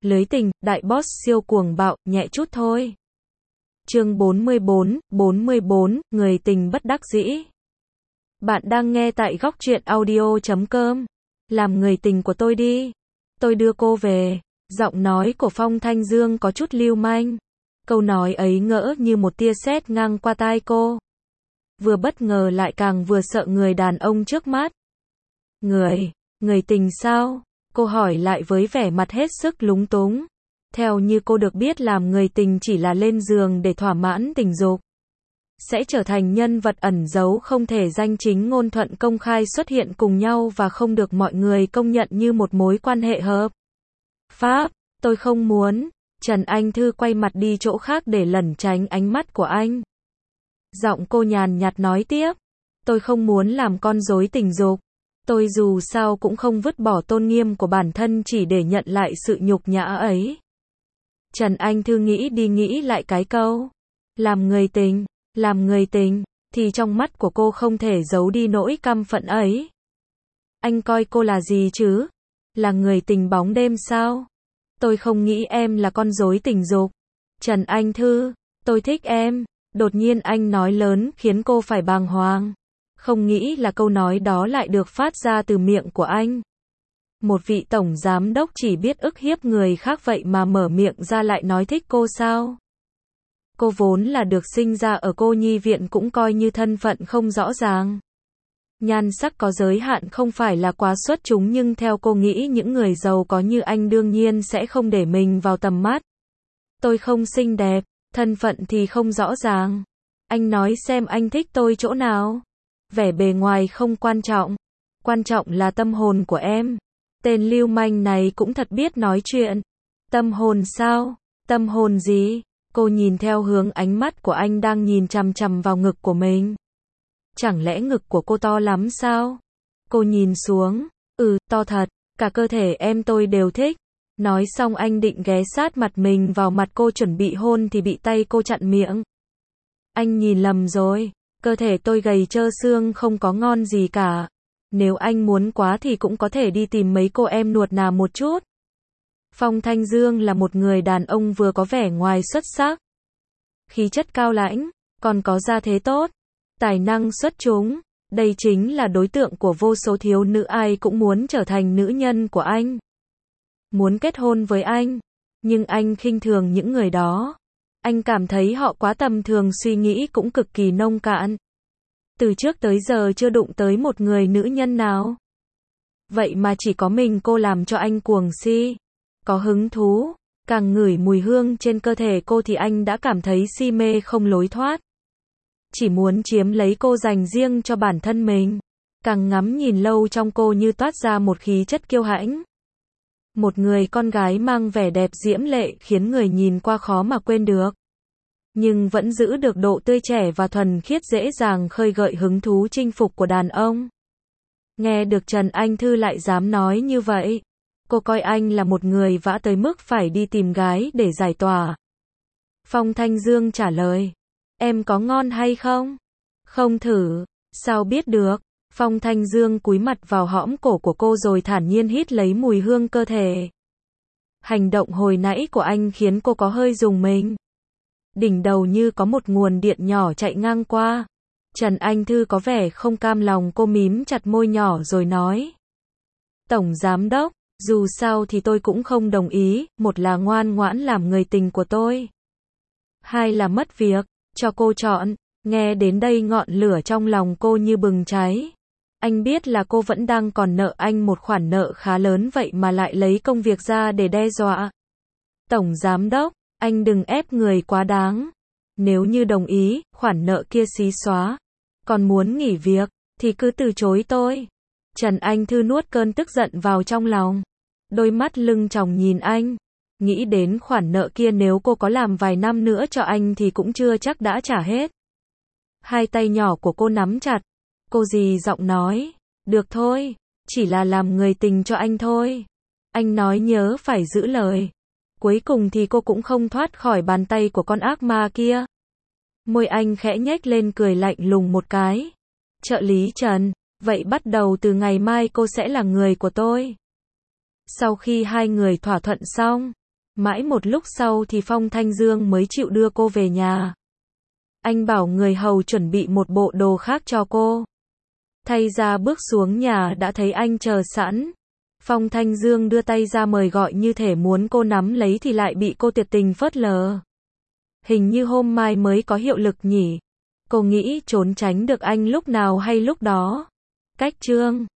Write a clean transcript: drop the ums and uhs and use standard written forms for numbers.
Lưới tình, đại boss siêu cuồng bạo, nhẹ chút thôi. Chương 44, người tình bất đắc dĩ. Bạn đang nghe tại góc truyện audio.com. Làm người tình của tôi đi. Tôi đưa cô về. Giọng nói của Phong Thanh Dương có chút lưu manh. Câu nói ấy ngỡ như một tia sét ngang qua tai cô. Vừa bất ngờ lại càng vừa sợ người đàn ông trước mắt. Người tình sao? Cô hỏi lại với vẻ mặt hết sức lúng túng. Theo như cô được biết, làm người tình chỉ là lên giường để thỏa mãn tình dục. Sẽ trở thành nhân vật ẩn giấu không thể danh chính ngôn thuận công khai xuất hiện cùng nhau và không được mọi người công nhận như một mối quan hệ hợp pháp. Tôi không muốn. Trần Anh Thư quay mặt đi chỗ khác để lẩn tránh ánh mắt của anh. Giọng cô nhàn nhạt nói tiếp. Tôi không muốn làm con rối tình dục. Tôi dù sao cũng không vứt bỏ tôn nghiêm của bản thân chỉ để nhận lại sự nhục nhã ấy. Trần Anh Thư nghĩ đi nghĩ lại cái câu. Làm người tình, thì trong mắt của cô không thể giấu đi nỗi căm phẫn ấy. Anh coi cô là gì chứ? Là người tình bóng đêm sao? Tôi không nghĩ em là con rối tình dục. Trần Anh Thư, tôi thích em. Đột nhiên anh nói lớn khiến cô phải bàng hoàng. Không nghĩ là câu nói đó lại được phát ra từ miệng của anh. Một vị tổng giám đốc chỉ biết ức hiếp người khác vậy mà mở miệng ra lại nói thích cô sao? Cô vốn là được sinh ra ở cô nhi viện cũng coi như thân phận không rõ ràng. Nhan sắc có giới hạn không phải là quá xuất chúng, nhưng theo cô nghĩ những người giàu có như anh đương nhiên sẽ không để mình vào tầm mắt. Tôi không xinh đẹp, thân phận thì không rõ ràng. Anh nói xem anh thích tôi chỗ nào? Vẻ bề ngoài không quan trọng. Quan trọng là tâm hồn của em. Tên lưu manh này cũng thật biết nói chuyện. Tâm hồn sao? Tâm hồn gì? Cô nhìn theo hướng ánh mắt của anh đang nhìn chằm chằm vào ngực của mình. Chẳng lẽ ngực của cô to lắm sao? Cô nhìn xuống. To thật. Cả cơ thể em tôi đều thích. Nói xong anh định ghé sát mặt mình vào mặt cô chuẩn bị hôn thì bị tay cô chặn miệng. Anh nhìn lầm rồi. Cơ thể tôi gầy trơ xương không có ngon gì cả. Nếu anh muốn quá thì cũng có thể đi tìm mấy cô em nuột nà một chút. Phong Thanh Dương là một người đàn ông vừa có vẻ ngoài xuất sắc, khí chất cao lãnh, còn có gia thế tốt, tài năng xuất chúng. Đây chính là đối tượng của vô số thiếu nữ ai cũng muốn trở thành nữ nhân của anh. Muốn kết hôn với anh. Nhưng anh khinh thường những người đó. Anh cảm thấy họ quá tầm thường, suy nghĩ cũng cực kỳ nông cạn. Từ trước tới giờ chưa đụng tới một người nữ nhân nào. Vậy mà chỉ có mình cô làm cho anh cuồng si. Có hứng thú. Càng ngửi mùi hương trên cơ thể cô thì anh đã cảm thấy si mê không lối thoát. Chỉ muốn chiếm lấy cô dành riêng cho bản thân mình. Càng ngắm nhìn lâu trong cô như toát ra một khí chất kiêu hãnh. Một người con gái mang vẻ đẹp diễm lệ khiến người nhìn qua khó mà quên được. Nhưng vẫn giữ được độ tươi trẻ và thuần khiết, dễ dàng khơi gợi hứng thú chinh phục của đàn ông. Nghe được Trần Anh Thư lại dám nói như vậy. Cô coi anh là một người vã tới mức phải đi tìm gái để giải tỏa. Phong Thanh Dương trả lời. Em có ngon hay không? Không thử. Sao biết được? Phong Thanh Dương cúi mặt vào hõm cổ của cô rồi thản nhiên hít lấy mùi hương cơ thể. Hành động hồi nãy của anh khiến cô có hơi rùng mình. Đỉnh đầu như có một nguồn điện nhỏ chạy ngang qua. Trần Anh Thư có vẻ không cam lòng, cô mím chặt môi nhỏ rồi nói. Tổng giám đốc, dù sao thì tôi cũng không đồng ý, một là ngoan ngoãn làm người tình của tôi. Hai là mất việc, cho cô chọn. Nghe đến đây ngọn lửa trong lòng cô như bừng cháy. Anh biết là cô vẫn đang còn nợ anh một khoản nợ khá lớn, vậy mà lại lấy công việc ra để đe dọa. Tổng giám đốc, anh đừng ép người quá đáng. Nếu như đồng ý, khoản nợ kia xí xóa. Còn muốn nghỉ việc, thì cứ từ chối tôi. Trần Anh Thư nuốt cơn tức giận vào trong lòng. Đôi mắt lưng tròng nhìn anh. Nghĩ đến khoản nợ kia, nếu cô có làm vài năm nữa cho anh thì cũng chưa chắc đã trả hết. Hai tay nhỏ của cô nắm chặt. Cô dì giọng nói. Được thôi, chỉ là làm người tình cho anh thôi. Anh nói nhớ phải giữ lời. Cuối cùng thì cô cũng không thoát khỏi bàn tay của con ác ma kia. Môi anh khẽ nhếch lên cười lạnh lùng một cái. Trợ lý Trần, vậy bắt đầu từ ngày mai cô sẽ là người của tôi. Sau khi hai người thỏa thuận xong, Mãi một lúc sau thì Phong Thanh Dương mới chịu đưa cô về nhà. Anh bảo người hầu chuẩn bị một bộ đồ khác cho cô. Thay ra bước xuống nhà đã thấy anh chờ sẵn. Phong Thanh Dương đưa tay ra mời gọi như thể muốn cô nắm lấy thì lại bị cô tuyệt tình phớt lờ. Hình như hôm mai mới có hiệu lực nhỉ. Cô nghĩ trốn tránh được anh lúc nào hay lúc đó. Cách chương